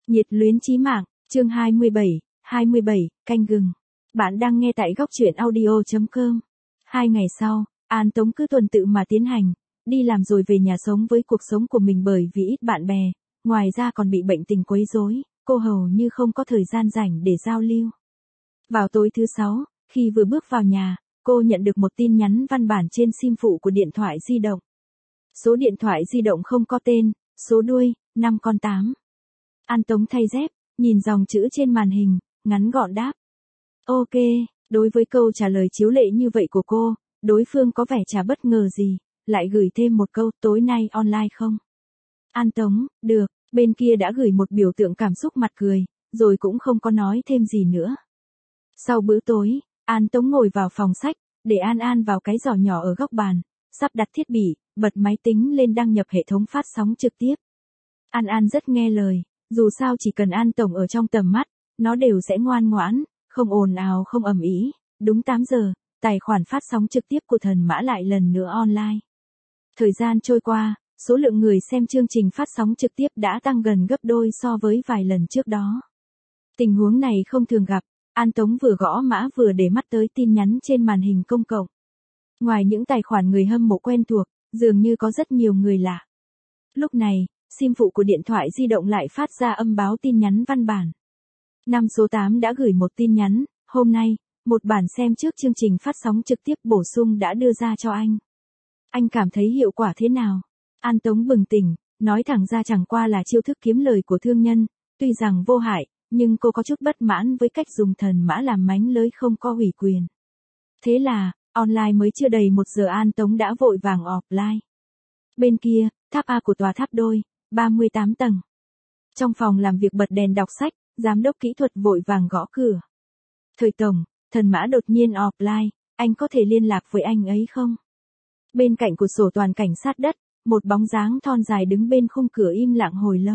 Nhiệt luyến chí mạng, chương 27, canh gừng. Bạn đang nghe tại góc truyện audio.com. 2 ngày sau, An Tống cứ tuần tự mà tiến hành, đi làm rồi về nhà sống với cuộc sống của mình bởi vì ít bạn bè, ngoài ra còn bị bệnh tình quấy rối, cô hầu như không có thời gian rảnh để giao lưu. Vào tối thứ 6, khi vừa bước vào nhà, cô nhận được một tin nhắn văn bản trên sim phụ của điện thoại di động. Số điện thoại di động không có tên, số đuôi, 5 con 8. An Tống thay dép, nhìn dòng chữ trên màn hình, ngắn gọn đáp. Ok, đối với câu trả lời chiếu lệ như vậy của cô, đối phương có vẻ chả bất ngờ gì, lại gửi thêm một câu tối nay online không? An Tống, được, bên kia đã gửi một biểu tượng cảm xúc mặt cười, rồi cũng không có nói thêm gì nữa. Sau bữa tối, An Tống ngồi vào phòng sách, để An vào cái giỏ nhỏ ở góc bàn, sắp đặt thiết bị, bật máy tính lên đăng nhập hệ thống phát sóng trực tiếp. An rất nghe lời, dù sao chỉ cần An Tổng ở trong tầm mắt, nó đều sẽ ngoan ngoãn, không ồn ào không ầm ĩ. Đúng 8 giờ, tài khoản phát sóng trực tiếp của Thần Mã lại lần nữa online. Thời gian trôi qua, số lượng người xem chương trình phát sóng trực tiếp đã tăng gần gấp đôi so với vài lần trước đó. Tình huống này không thường gặp, An Tống vừa gõ mã vừa để mắt tới tin nhắn trên màn hình công cộng. Ngoài những tài khoản người hâm mộ quen thuộc, dường như có rất nhiều người lạ. Lúc này, sim phụ của điện thoại di động lại phát ra âm báo tin nhắn văn bản. 5 số 8 đã gửi một tin nhắn, hôm nay, một bản xem trước chương trình phát sóng trực tiếp bổ sung đã đưa ra cho anh. Anh cảm thấy hiệu quả thế nào? An Tống bừng tỉnh, nói thẳng ra chẳng qua là chiêu thức kiếm lời của thương nhân, tuy rằng vô hại, nhưng cô có chút bất mãn với cách dùng Thần Mã làm mánh lới không có ủy quyền. Thế là, online mới chưa đầy 1 giờ An Tống đã vội vàng offline. Bên kia, tháp A của tòa tháp đôi, 38 tầng. Trong phòng làm việc bật đèn đọc sách, giám đốc kỹ thuật vội vàng gõ cửa. Thời tổng, Thần Mã đột nhiên offline, anh có thể liên lạc với anh ấy không? Bên cạnh cửa sổ toàn cảnh sát đất, một bóng dáng thon dài đứng bên khung cửa im lặng hồi lâu.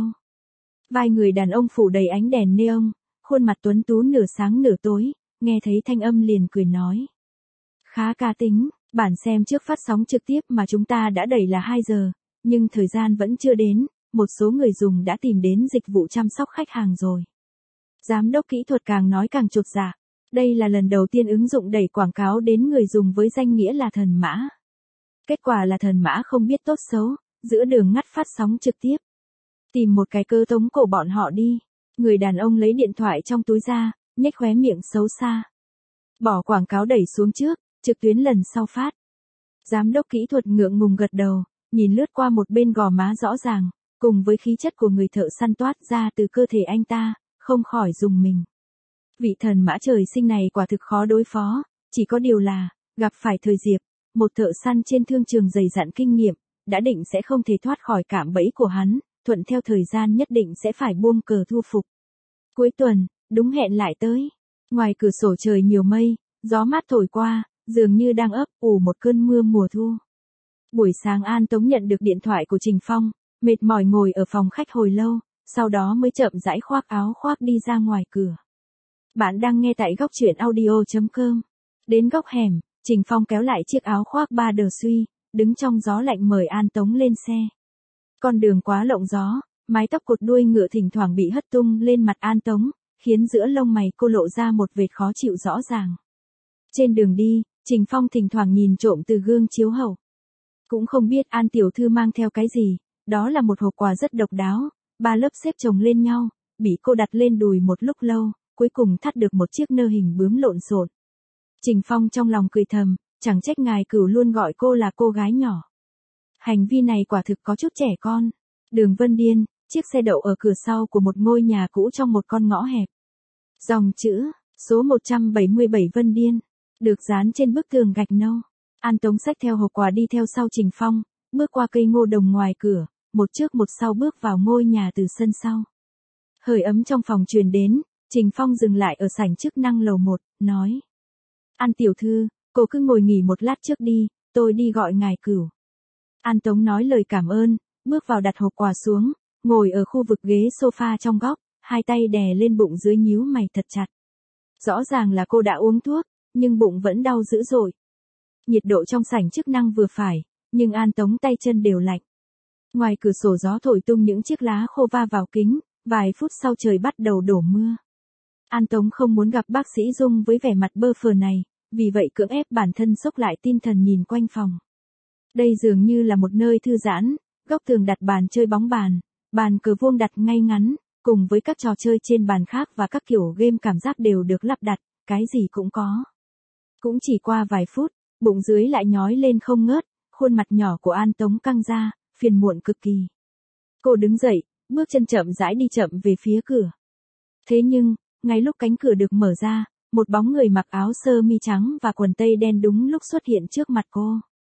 Vai người đàn ông phủ đầy ánh đèn neon, khuôn mặt tuấn tú nửa sáng nửa tối, nghe thấy thanh âm liền cười nói. Khá cá tính, bản xem trước phát sóng trực tiếp mà chúng ta đã đẩy là 2 giờ, nhưng thời gian vẫn chưa đến, một số người dùng đã tìm đến dịch vụ chăm sóc khách hàng rồi. Giám đốc kỹ thuật càng nói càng chột dạ, đây là lần đầu tiên ứng dụng đẩy quảng cáo đến người dùng với danh nghĩa là Thần Mã. Kết quả là Thần Mã không biết tốt xấu, giữa đường ngắt phát sóng trực tiếp. Tìm một cái cơ tống cổ bọn họ đi. Người đàn ông lấy điện thoại trong túi ra, nhếch khóe miệng xấu xa. Bỏ quảng cáo đẩy xuống trước, trực tuyến lần sau phát. Giám đốc kỹ thuật ngượng ngùng gật đầu, nhìn lướt qua một bên gò má rõ ràng, cùng với khí chất của người thợ săn toát ra từ cơ thể anh ta, không khỏi rùng mình. Vị Thần Mã trời sinh này quả thực khó đối phó, chỉ có điều là, gặp phải Thời Diệp, một thợ săn trên thương trường dày dặn kinh nghiệm, đã định sẽ không thể thoát khỏi cạm bẫy của hắn, thuận theo thời gian nhất định sẽ phải buông cờ thu phục. Cuối tuần, đúng hẹn lại tới. Ngoài cửa sổ trời nhiều mây, gió mát thổi qua, dường như đang ấp ủ một cơn mưa mùa thu. Buổi sáng An Tống nhận được điện thoại của Trình Phong, mệt mỏi ngồi ở phòng khách hồi lâu, sau đó mới chậm rãi khoác áo khoác đi ra ngoài cửa. Bạn đang nghe tại góc truyện audio.com. Đến góc hẻm, Trình Phong kéo lại chiếc áo khoác ba đờ suy, đứng trong gió lạnh mời An Tống lên xe. Con đường quá lộng gió, mái tóc cột đuôi ngựa thỉnh thoảng bị hất tung lên mặt An Tống, khiến giữa lông mày cô lộ ra một vệt khó chịu rõ ràng. Trên đường đi, Trình Phong thỉnh thoảng nhìn trộm từ gương chiếu hậu. Cũng không biết An tiểu thư mang theo cái gì, đó là một hộp quà rất độc đáo, 3 lớp xếp chồng lên nhau, bị cô đặt lên đùi một lúc lâu, cuối cùng thắt được một chiếc nơ hình bướm lộn xộn. Trình Phong trong lòng cười thầm, chẳng trách ngài Cửu luôn gọi cô là cô gái nhỏ. Hành vi này quả thực có chút trẻ con. Đường Vân Điên, chiếc xe đậu ở cửa sau của một ngôi nhà cũ trong một con ngõ hẹp. Dòng chữ, số 177 Vân Điên, được dán trên bức tường gạch nâu. An Tống xách theo hộp quà đi theo sau Trình Phong, bước qua cây ngô đồng ngoài cửa, một trước một sau bước vào ngôi nhà từ sân sau. Hơi ấm trong phòng truyền đến, Trình Phong dừng lại ở sảnh chức năng lầu 1, nói. An tiểu thư, cô cứ ngồi nghỉ một lát trước đi, tôi đi gọi ngài Cửu. An Tống nói lời cảm ơn, bước vào đặt hộp quà xuống, ngồi ở khu vực ghế sofa trong góc, hai tay đè lên bụng dưới nhíu mày thật chặt. Rõ ràng là cô đã uống thuốc, nhưng bụng vẫn đau dữ dội. Nhiệt độ trong sảnh chức năng vừa phải, nhưng An Tống tay chân đều lạnh. Ngoài cửa sổ gió thổi tung những chiếc lá khô va vào kính, Vài phút sau trời bắt đầu đổ mưa. An Tống không muốn gặp bác sĩ Dung với vẻ mặt bơ phờ này, vì vậy cưỡng ép bản thân xốc lại tinh thần nhìn quanh phòng. Đây dường như là một nơi thư giãn, góc tường đặt bàn chơi bóng bàn cờ vuông đặt ngay ngắn, cùng với các trò chơi trên bàn khác và các kiểu game cảm giác đều được lắp đặt, cái gì cũng có. Cũng chỉ qua vài phút, bụng dưới lại nhói lên không ngớt, khuôn mặt nhỏ của An Tống căng ra, phiền muộn cực kỳ. Cô đứng dậy, bước chân chậm rãi đi chậm về phía cửa. Thế nhưng, ngay lúc cánh cửa được mở ra, một bóng người mặc áo sơ mi trắng và quần tây đen đúng lúc xuất hiện trước mặt cô.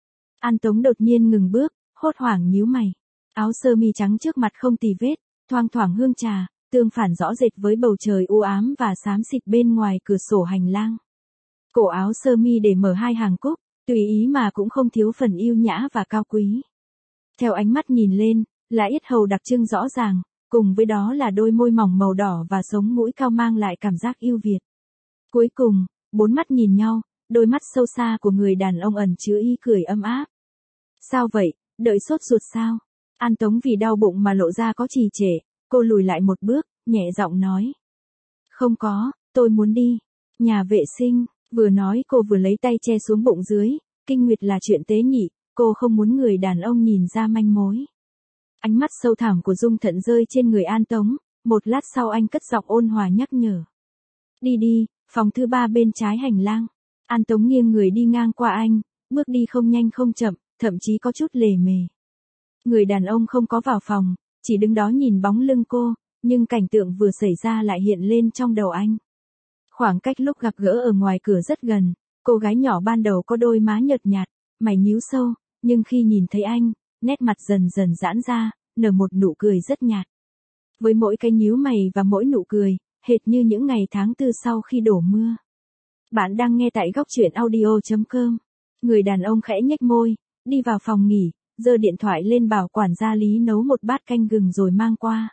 An Tống đột nhiên ngừng bước, hốt hoảng nhíu mày. Áo sơ mi trắng trước mặt không tì vết, thoang thoảng hương trà, tương phản rõ rệt với bầu trời u ám và xám xịt bên ngoài cửa sổ hành lang. Cổ áo sơ mi để mở hai hàng cúc, tùy ý mà cũng không thiếu phần yêu nhã và cao quý. Theo ánh mắt nhìn lên, là yết hầu đặc trưng rõ ràng, cùng với đó là đôi môi mỏng màu đỏ và sống mũi cao mang lại cảm giác yêu Việt. Cuối cùng, bốn mắt nhìn nhau, đôi mắt sâu xa của người đàn ông ẩn chứa ý cười ấm áp. Sao vậy, đợi sốt ruột sao? An Tống vì đau bụng mà lộ ra có trì trệ, cô lùi lại một bước, nhẹ giọng nói. Không có, tôi muốn đi. Nhà vệ sinh, vừa nói cô vừa lấy tay che xuống bụng dưới, kinh nguyệt là chuyện tế nhị, cô không muốn người đàn ông nhìn ra manh mối. Ánh mắt sâu thẳm của Dung Thận rơi trên người An Tống, một lát sau anh cất giọng ôn hòa nhắc nhở. Đi đi, phòng thứ 3 bên trái hành lang. An Tống nghiêng người đi ngang qua anh, bước đi không nhanh không chậm, thậm chí có chút lề mề. Người đàn ông không có vào phòng, chỉ đứng đó nhìn bóng lưng cô, nhưng cảnh tượng vừa xảy ra lại hiện lên trong đầu anh. Khoảng cách lúc gặp gỡ ở ngoài cửa rất gần, cô gái nhỏ ban đầu có đôi má nhợt nhạt, mày nhíu sâu, nhưng khi nhìn thấy anh, nét mặt dần dần giãn ra, nở một nụ cười rất nhạt. Với mỗi cái nhíu mày và mỗi nụ cười, hệt như những ngày tháng tư sau khi đổ mưa. Bạn đang nghe tại góc truyện audio.com. Người đàn ông khẽ nhếch môi, đi vào phòng nghỉ, giơ điện thoại lên bảo quản gia Lý nấu một bát canh gừng rồi mang qua.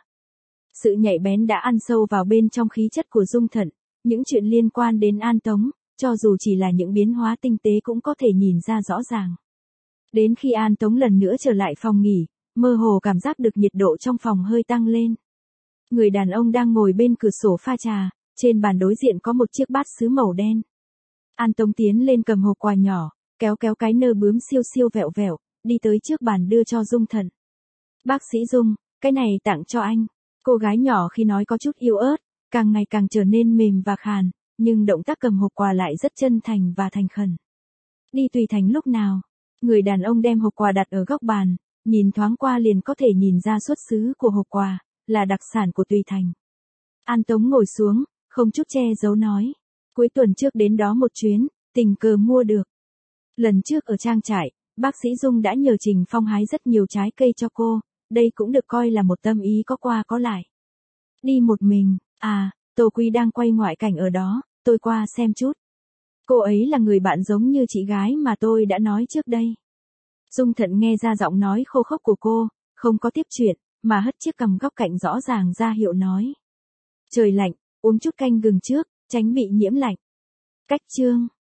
Sự nhạy bén đã ăn sâu vào bên trong khí chất của Dung Thận, những chuyện liên quan đến An Tống, cho dù chỉ là những biến hóa tinh tế cũng có thể nhìn ra rõ ràng. Đến khi An Tống lần nữa trở lại phòng nghỉ, mơ hồ cảm giác được nhiệt độ trong phòng hơi tăng lên. Người đàn ông đang ngồi bên cửa sổ pha trà, trên bàn đối diện có một chiếc bát sứ màu đen. An Tống tiến lên cầm hộp quà nhỏ, kéo cái nơ bướm siêu siêu vẹo vẹo, đi tới trước bàn đưa cho Dung Thận. Bác sĩ Dung, cái này tặng cho anh. Cô gái nhỏ khi nói có chút yếu ớt, càng ngày càng trở nên mềm và khàn, nhưng động tác cầm hộp quà lại rất chân thành và thành khẩn. Đi Tùy Thành lúc nào? Người đàn ông đem hộp quà đặt ở góc bàn, nhìn thoáng qua liền có thể nhìn ra xuất xứ của hộp quà, là đặc sản của Tùy Thành. An Tống ngồi xuống, không chút che giấu nói. Cuối tuần trước đến đó một chuyến, tình cờ mua được. Lần trước ở trang trại, bác sĩ Dung đã nhờ Trình Phong hái rất nhiều trái cây cho cô, đây cũng được coi là một tâm ý có qua có lại. Đi một mình, Tô Quy đang quay ngoại cảnh ở đó, tôi qua xem chút. Cô ấy là người bạn giống như chị gái mà tôi đã nói trước đây. Dung Thận nghe ra giọng nói khô khốc của cô, không có tiếp chuyện, mà hất chiếc cằm góc cạnh rõ ràng ra hiệu nói. Trời lạnh, uống chút canh gừng trước, tránh bị nhiễm lạnh. Cách chương